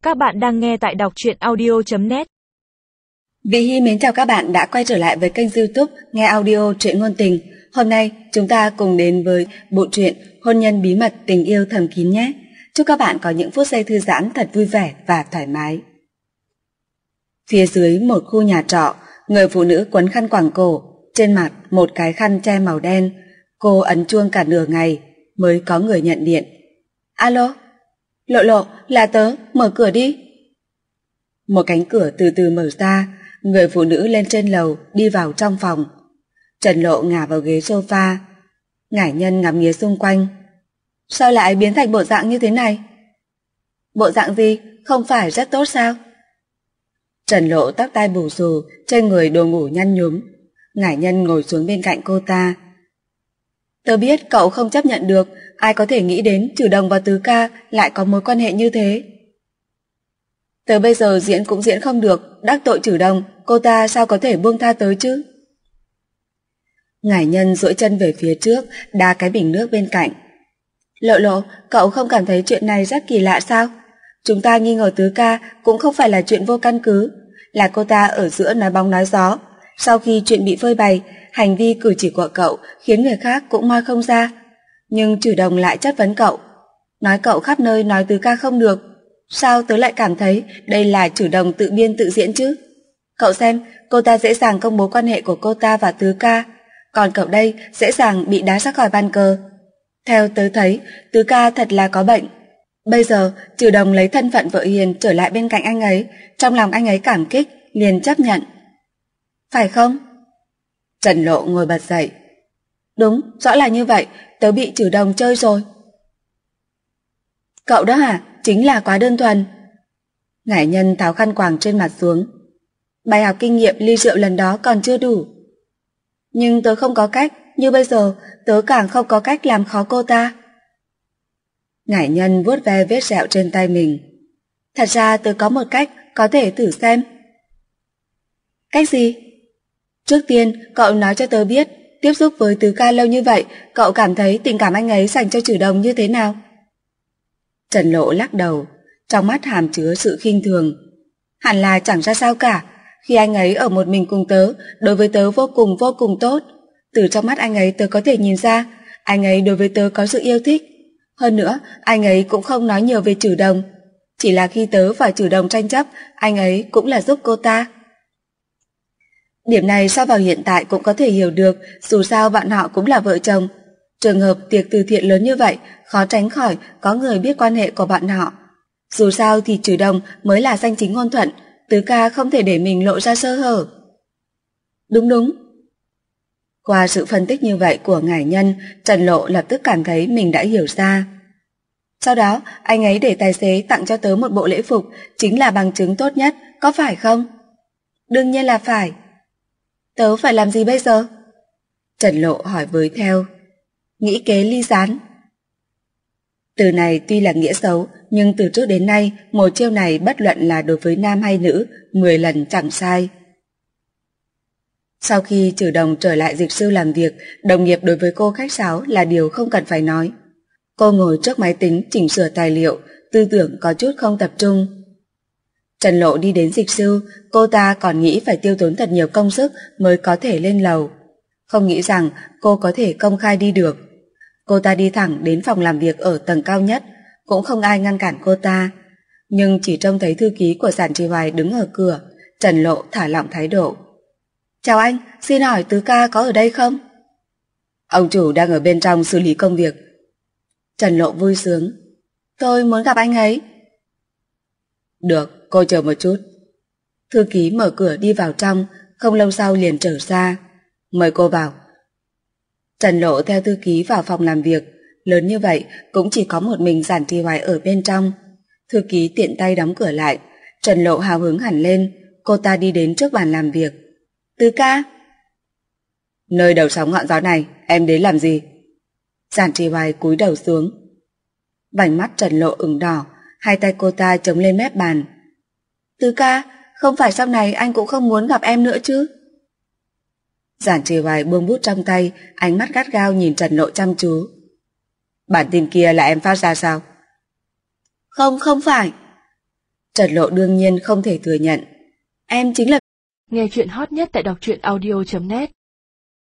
Các bạn đang nghe tại đọc truyện audio.net. Vị Hy mến chào các bạn đã quay trở lại với kênh YouTube Nghe Audio Truyện Ngôn Tình. Hôm nay chúng ta cùng đến với bộ truyện Hôn nhân bí mật tình yêu thầm kín nhé. Chúc các bạn có những phút giây thư giãn thật vui vẻ và thoải mái. Phía dưới một khu nhà trọ, người phụ nữ quấn khăn quàng cổ, trên mặt một cái khăn che màu đen. Cô ấn chuông cả nửa ngày mới có người nhận điện. Alo, Lộ Lộ, là tớ, mở cửa đi. Một cánh cửa từ từ mở ra, người phụ nữ lên trên lầu đi vào trong phòng. Trần Lộ ngả vào ghế sofa, Ngải Nhân ngắm nghía xung quanh. Sao lại biến thành bộ dạng như thế này? Bộ dạng gì, không phải rất tốt sao? Trần Lộ tóc tai bù xù, trên người đồ ngủ nhăn nhúm. Ngải Nhân ngồi xuống bên cạnh cô ta. Tớ biết cậu không chấp nhận được, ai có thể nghĩ đến Trừ Đồng và Tứ Ca lại có mối quan hệ như thế. Tớ bây giờ diễn cũng diễn không được, đắc tội Trừ Đồng, cô ta sao có thể buông tha tới chứ? Ngải Nhân duỗi chân về phía trước, đá cái bình nước bên cạnh. Lộ Lộ, cậu không cảm thấy chuyện này rất kỳ lạ sao? Chúng ta nghi ngờ Tứ Ca cũng không phải là chuyện vô căn cứ, là cô ta ở giữa nói bóng nói gió. Sau khi chuyện bị phơi bày, hành vi cử chỉ của cậu khiến người khác cũng moi không ra. Nhưng Trừ Đồng lại chất vấn cậu, nói cậu khắp nơi nói Tứ Ca không được. Sao tớ lại cảm thấy đây là Trừ Đồng tự biên tự diễn chứ? Cậu xem, cô ta dễ dàng công bố quan hệ của cô ta và Tứ Ca, còn cậu đây dễ dàng bị đá ra khỏi bàn cờ. Theo tớ thấy, Tứ Ca thật là có bệnh. Bây giờ Trừ Đồng lấy thân phận vợ hiền trở lại bên cạnh anh ấy, trong lòng anh ấy cảm kích, liền chấp nhận. Phải không? Trần Lộ ngồi bật dậy. Đúng, rõ là như vậy, tớ bị Trừ Đồng chơi rồi. Cậu đó hả? Chính là quá đơn thuần. Ngải Nhân tháo khăn quàng trên mặt xuống. Bài học kinh nghiệm ly rượu lần đó còn chưa đủ. Nhưng tớ không có cách, như bây giờ tớ càng không có cách làm khó cô ta. Ngải Nhân vuốt ve vết sẹo trên tay mình. Thật ra tớ có một cách, có thể thử xem. Cách gì? Trước tiên, cậu nói cho tớ biết, tiếp xúc với Tứ Ca lâu như vậy, cậu cảm thấy tình cảm anh ấy dành cho Trừ Đồng như thế nào? Trần Lộ lắc đầu, trong mắt hàm chứa sự khinh thường. Hẳn là chẳng ra sao cả, khi anh ấy ở một mình cùng tớ, đối với tớ vô cùng tốt. Từ trong mắt anh ấy tớ có thể nhìn ra, anh ấy đối với tớ có sự yêu thích. Hơn nữa, anh ấy cũng không nói nhiều về Trừ Đồng. Chỉ là khi tớ và Trừ Đồng tranh chấp, anh ấy cũng là giúp cô ta. Điểm này sao vào hiện tại cũng có thể hiểu được, dù sao bọn họ cũng là vợ chồng. Trường hợp tiệc từ thiện lớn như vậy, khó tránh khỏi có người biết quan hệ của bọn họ. Dù sao thì Trừ Đồng mới là danh chính ngôn thuận, Tứ Ca không thể để mình lộ ra sơ hở. Đúng. Qua sự phân tích như vậy của Ngải Nhân, Trần Lộ lập tức cảm thấy mình đã hiểu ra. Sau đó, anh ấy để tài xế tặng cho tớ một bộ lễ phục, chính là bằng chứng tốt nhất, có phải không? Đương nhiên là phải. Tớ phải làm gì bây giờ? Trần Lộ hỏi với theo. Nghĩ kế ly gián. Từ này tuy là nghĩa xấu, nhưng từ trước đến nay, một chiêu này bất luận là đối với nam hay nữ, 10 lần chẳng sai. Sau khi Trừ Đồng trở lại dịch sư làm việc, đồng nghiệp đối với cô khách sáo là điều không cần phải nói. Cô ngồi trước máy tính chỉnh sửa tài liệu, tư tưởng có chút không tập trung. Trần Lộ đi đến dịch sư, cô ta còn nghĩ phải tiêu tốn thật nhiều công sức mới có thể lên lầu. Không nghĩ rằng cô có thể công khai đi được. Cô ta đi thẳng đến phòng làm việc ở tầng cao nhất, cũng không ai ngăn cản cô ta. Nhưng chỉ trông thấy thư ký của Giản Trì Hoài đứng ở cửa, Trần Lộ thả lỏng thái độ. Chào anh, xin hỏi Tứ Ca có ở đây không? Ông chủ đang ở bên trong xử lý công việc. Trần Lộ vui sướng. Tôi muốn gặp anh ấy. Được, cô chờ một chút. Thư ký mở cửa đi vào trong, không lâu sau liền trở ra. Mời cô vào. Trần Lộ theo thư ký vào phòng làm việc, lớn như vậy cũng chỉ có một mình Giản Trì Hoài ở bên trong. Thư ký tiện tay đóng cửa lại, Trần Lộ hào hứng hẳn lên, cô ta đi đến trước bàn làm việc. Tứ Ca. Nơi đầu sóng ngọn gió này, em đến làm gì? Giản Trì Hoài cúi đầu xuống. Vành mắt Trần Lộ ửng đỏ, hai tay cô ta chống lên mép bàn. Tứ Ca, không phải sau này anh cũng không muốn gặp em nữa chứ? Giản Trì Hoài buông bút trong tay, ánh mắt gắt gao nhìn Trần Lộ chăm chú. Bản tin kia là em phát ra sao? Không phải. Trần Lộ đương nhiên không thể thừa nhận. Em chính là... Nghe chuyện hot nhất tại đọc truyện audio.net